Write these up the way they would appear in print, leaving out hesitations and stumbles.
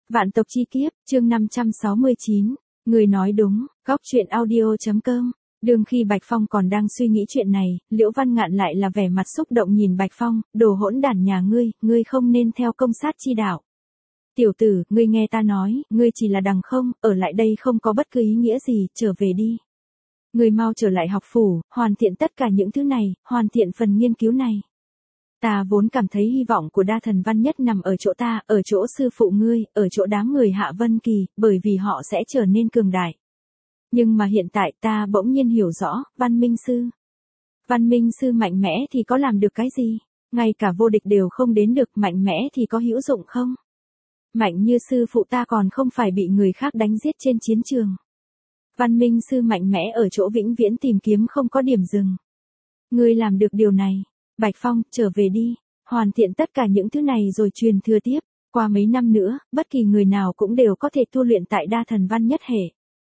Vạn tộc chi kiếp, chương 569. Người nói đúng, góc truyện audio.com. Đương khi Bạch Phong còn đang suy nghĩ chuyện này, Liễu Văn Ngạn lại là vẻ mặt xúc động nhìn Bạch Phong, đồ hỗn đản nhà ngươi không nên theo công sát chi đạo. Tiểu tử, ngươi nghe ta nói, ngươi chỉ là đằng không, ở lại đây không có bất cứ ý nghĩa gì, trở về đi. Ngươi mau trở lại học phủ, hoàn thiện tất cả những thứ này, hoàn thiện phần nghiên cứu này. Ta vốn cảm thấy hy vọng của đa thần văn nhất nằm ở chỗ ta, ở chỗ sư phụ ngươi, ở chỗ đám người Hạ Vân Kỳ, bởi vì họ sẽ trở nên cường đại. Nhưng mà hiện tại ta bỗng nhiên hiểu rõ, Văn Minh Sư mạnh mẽ thì có làm được cái gì? Ngay cả vô địch đều không đến được, mạnh mẽ thì có hữu dụng không? Mạnh như sư phụ ta còn không phải bị người khác đánh giết trên chiến trường. Văn Minh Sư mạnh mẽ ở chỗ vĩnh viễn tìm kiếm không có điểm dừng. Ngươi làm được điều này. Bạch Phong, trở về đi, hoàn thiện tất cả những thứ này rồi truyền thừa tiếp, qua mấy năm nữa, bất kỳ người nào cũng đều có thể tu luyện tại đa thần văn nhất hệ.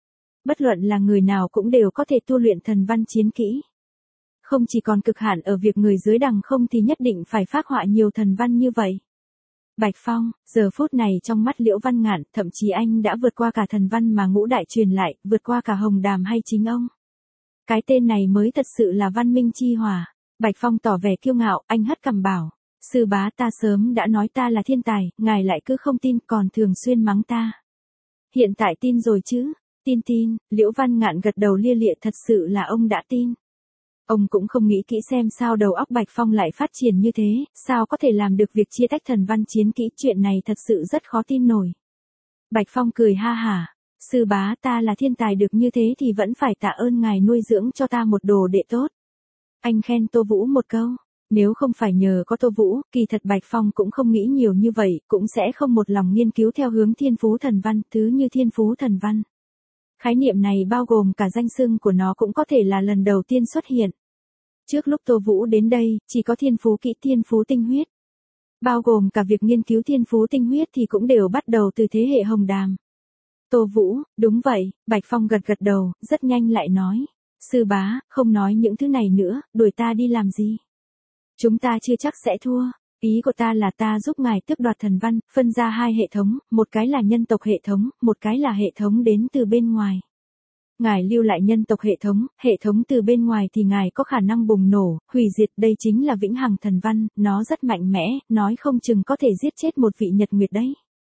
Bất luận là người nào cũng đều có thể tu luyện thần văn chiến kỹ. Không chỉ còn cực hạn ở việc người dưới đằng không thì nhất định phải phác họa nhiều thần văn như vậy. Bạch Phong, giờ phút này trong mắt Liễu Văn Ngạn, thậm chí anh đã vượt qua cả thần văn mà ngũ đại truyền lại, vượt qua cả Hồng Đàm hay chính ông. Cái tên này mới thật sự là văn minh chi hòa. Bạch Phong tỏ vẻ kiêu ngạo, anh hất cằm bảo, sư bá ta sớm đã nói ta là thiên tài, ngài lại cứ không tin còn thường xuyên mắng ta. Hiện tại tin rồi chứ? Tin, Liễu Văn Ngạn gật đầu lia lịa, thật sự là ông đã tin. Ông cũng không nghĩ kỹ xem sao đầu óc Bạch Phong lại phát triển như thế, sao có thể làm được việc chia tách thần văn chiến kỹ, chuyện này thật sự rất khó tin nổi. Bạch Phong cười ha hả, sư bá ta là thiên tài được như thế thì vẫn phải tạ ơn ngài nuôi dưỡng cho ta một đồ đệ tốt. Anh khen Tô Vũ một câu, nếu không phải nhờ có Tô Vũ, kỳ thật Bạch Phong cũng không nghĩ nhiều như vậy, cũng sẽ không một lòng nghiên cứu theo hướng thiên phú thần văn, thứ như thiên phú thần văn. Khái niệm này bao gồm cả danh xưng của nó cũng có thể là lần đầu tiên xuất hiện. Trước lúc Tô Vũ đến đây, chỉ có thiên phú kỹ, thiên phú tinh huyết. Bao gồm cả việc nghiên cứu thiên phú tinh huyết thì cũng đều bắt đầu từ thế hệ Hồng Đàm. Tô Vũ, đúng vậy, Bạch Phong gật đầu, rất nhanh lại nói. Sư bá, không nói những thứ này nữa, đuổi ta đi làm gì? Chúng ta chưa chắc sẽ thua. Ý của ta là ta giúp ngài tước đoạt thần văn, phân ra hai hệ thống, một cái là nhân tộc hệ thống, một cái là hệ thống đến từ bên ngoài. Ngài lưu lại nhân tộc hệ thống từ bên ngoài thì ngài có khả năng bùng nổ, hủy diệt, đây chính là vĩnh hằng thần văn, nó rất mạnh mẽ, nói không chừng có thể giết chết một vị nhật nguyệt đấy.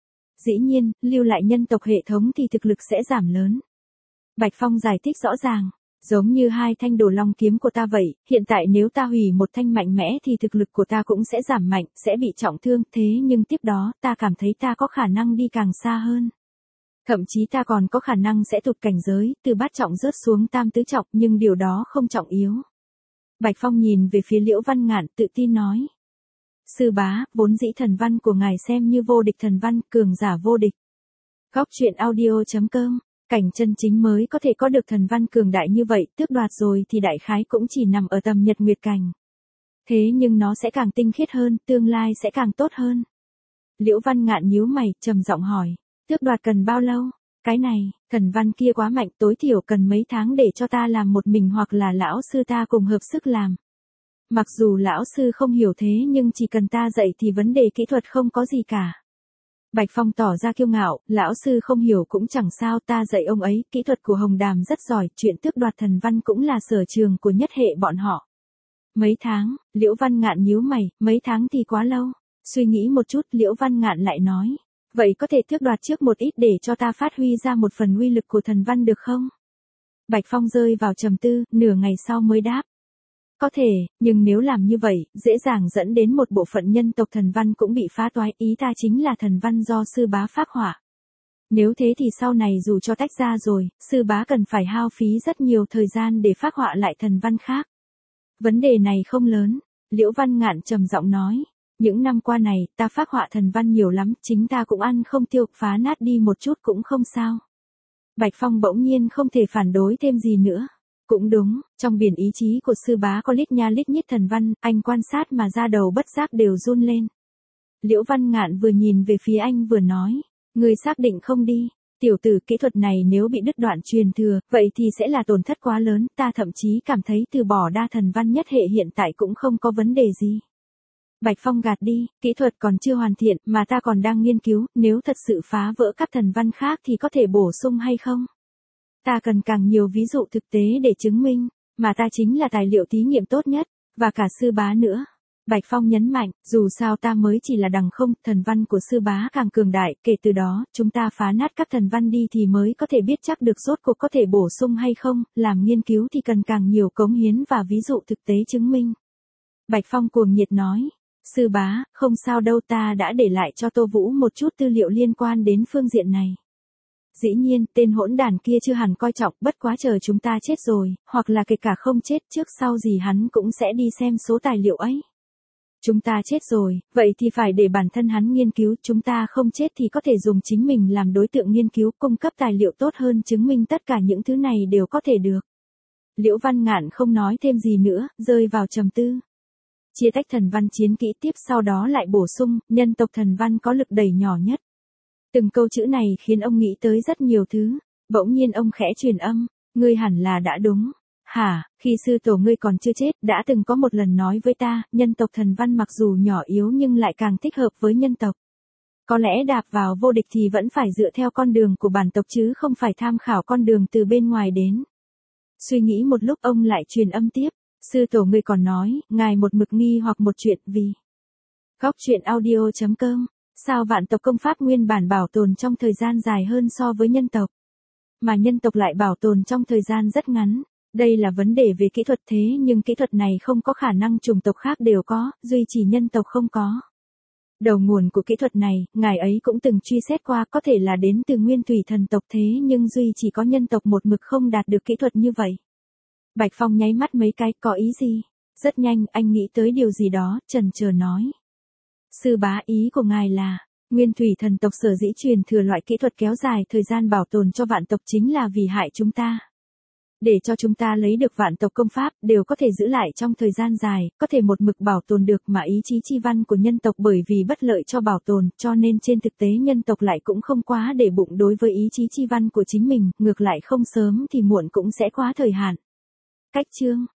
Dĩ nhiên, lưu lại nhân tộc hệ thống thì thực lực sẽ giảm lớn. Bạch Phong giải thích rõ ràng. Giống như hai thanh đồ long kiếm của ta vậy, hiện tại nếu ta hủy một thanh mạnh mẽ thì thực lực của ta cũng sẽ giảm mạnh, sẽ bị trọng thương, thế nhưng tiếp đó, ta cảm thấy ta có khả năng đi càng xa hơn. Thậm chí ta còn có khả năng sẽ tụt cảnh giới, từ bát trọng rớt xuống tam tứ trọng, nhưng điều đó không trọng yếu. Bạch Phong nhìn về phía Liễu Văn Ngạn, tự tin nói. Sư bá, vốn dĩ thần văn của ngài xem như vô địch thần văn, cường giả vô địch. Góc truyện audio.com. Cảnh chân chính mới có thể có được thần văn cường đại như vậy, tước đoạt rồi thì đại khái cũng chỉ nằm ở tầm nhật nguyệt cảnh. Thế nhưng nó sẽ càng tinh khiết hơn, tương lai sẽ càng tốt hơn. Liễu Văn Ngạn nhíu mày, trầm giọng hỏi, tước đoạt cần bao lâu? Cái này, thần văn kia quá mạnh, tối thiểu cần mấy tháng để cho ta làm một mình hoặc là lão sư ta cùng hợp sức làm. Mặc dù lão sư không hiểu thế nhưng chỉ cần ta dạy thì vấn đề kỹ thuật không có gì cả. Bạch Phong tỏ ra kiêu ngạo, lão sư không hiểu cũng chẳng sao, ta dạy ông ấy, kỹ thuật của Hồng Đàm rất giỏi, chuyện tước đoạt thần văn cũng là sở trường của nhất hệ bọn họ. Mấy tháng, Liễu Văn Ngạn nhíu mày, mấy tháng thì quá lâu. Suy nghĩ một chút, Liễu Văn Ngạn lại nói, vậy có thể tước đoạt trước một ít để cho ta phát huy ra một phần uy lực của thần văn được không? Bạch Phong rơi vào trầm tư, nửa ngày sau mới đáp. Có thể, nhưng nếu làm như vậy, dễ dàng dẫn đến một bộ phận nhân tộc thần văn cũng bị phá toái, ý ta chính là thần văn do sư bá phác họa. Nếu thế thì sau này dù cho tách ra rồi, sư bá cần phải hao phí rất nhiều thời gian để phác họa lại thần văn khác. Vấn đề này không lớn, Liễu Văn Ngạn trầm giọng nói. Những năm qua này, ta phác họa thần văn nhiều lắm, chính ta cũng ăn không tiêu, phá nát đi một chút cũng không sao. Bạch Phong bỗng nhiên không thể phản đối thêm gì nữa. Cũng đúng, trong biển ý chí của sư bá có lít nha lít nhít thần văn, anh quan sát mà da đầu bất giác đều run lên. Liễu Văn Ngạn vừa nhìn về phía anh vừa nói, người xác định không đi, tiểu tử, kỹ thuật này nếu bị đứt đoạn truyền thừa, vậy thì sẽ là tổn thất quá lớn, ta thậm chí cảm thấy từ bỏ đa thần văn nhất hệ hiện tại cũng không có vấn đề gì. Bạch Phong gạt đi, kỹ thuật còn chưa hoàn thiện mà ta còn đang nghiên cứu, nếu thật sự phá vỡ các thần văn khác thì có thể bổ sung hay không? Ta cần càng nhiều ví dụ thực tế để chứng minh, mà ta chính là tài liệu thí nghiệm tốt nhất, và cả sư bá nữa. Bạch Phong nhấn mạnh, dù sao ta mới chỉ là đằng không, thần văn của sư bá càng cường đại, kể từ đó, chúng ta phá nát các thần văn đi thì mới có thể biết chắc được rốt cuộc có thể bổ sung hay không, làm nghiên cứu thì cần càng nhiều cống hiến và ví dụ thực tế chứng minh. Bạch Phong cuồng nhiệt nói, sư bá, không sao đâu, ta đã để lại cho Tô Vũ một chút tư liệu liên quan đến phương diện này. Dĩ nhiên, tên hỗn đàn kia chưa hẳn coi trọng, bất quá chờ chúng ta chết rồi, hoặc là kể cả không chết trước sau gì hắn cũng sẽ đi xem số tài liệu ấy. Chúng ta chết rồi, vậy thì phải để bản thân hắn nghiên cứu, chúng ta không chết thì có thể dùng chính mình làm đối tượng nghiên cứu, cung cấp tài liệu tốt hơn chứng minh tất cả những thứ này đều có thể được. Liễu Văn Ngạn không nói thêm gì nữa, rơi vào trầm tư. Chia tách thần văn chiến kỹ tiếp sau đó lại bổ sung, nhân tộc thần văn có lực đẩy nhỏ nhất. Từng câu chữ này khiến ông nghĩ tới rất nhiều thứ, bỗng nhiên ông khẽ truyền âm, ngươi hẳn là đã đúng. Hả, khi sư tổ ngươi còn chưa chết, đã từng có một lần nói với ta, nhân tộc thần văn mặc dù nhỏ yếu nhưng lại càng thích hợp với nhân tộc. Có lẽ đạp vào vô địch thì vẫn phải dựa theo con đường của bản tộc chứ không phải tham khảo con đường từ bên ngoài đến. Suy nghĩ một lúc ông lại truyền âm tiếp, sư tổ ngươi còn nói, ngài một mực nghi hoặc một chuyện vì. Góc truyện audio.com, sao vạn tộc công pháp nguyên bản bảo tồn trong thời gian dài hơn so với nhân tộc, mà nhân tộc lại bảo tồn trong thời gian rất ngắn. Đây là vấn đề về kỹ thuật thế nhưng kỹ thuật này không có khả năng chủng tộc khác đều có, duy chỉ nhân tộc không có. Đầu nguồn của kỹ thuật này, ngài ấy cũng từng truy xét qua có thể là đến từ nguyên thủy thần tộc thế nhưng duy chỉ có nhân tộc một mực không đạt được kỹ thuật như vậy. Bạch Phong nháy mắt mấy cái, có ý gì? Rất nhanh, anh nghĩ tới điều gì đó, chần chờ nói. Sư bá, ý của ngài là, nguyên thủy thần tộc sở dĩ truyền thừa loại kỹ thuật kéo dài thời gian bảo tồn cho vạn tộc chính là vì hại chúng ta. Để cho chúng ta lấy được vạn tộc công pháp đều có thể giữ lại trong thời gian dài, có thể một mực bảo tồn được mà ý chí chi văn của nhân tộc bởi vì bất lợi cho bảo tồn, cho nên trên thực tế nhân tộc lại cũng không quá để bụng đối với ý chí chi văn của chính mình, ngược lại không sớm thì muộn cũng sẽ quá thời hạn. Cách chương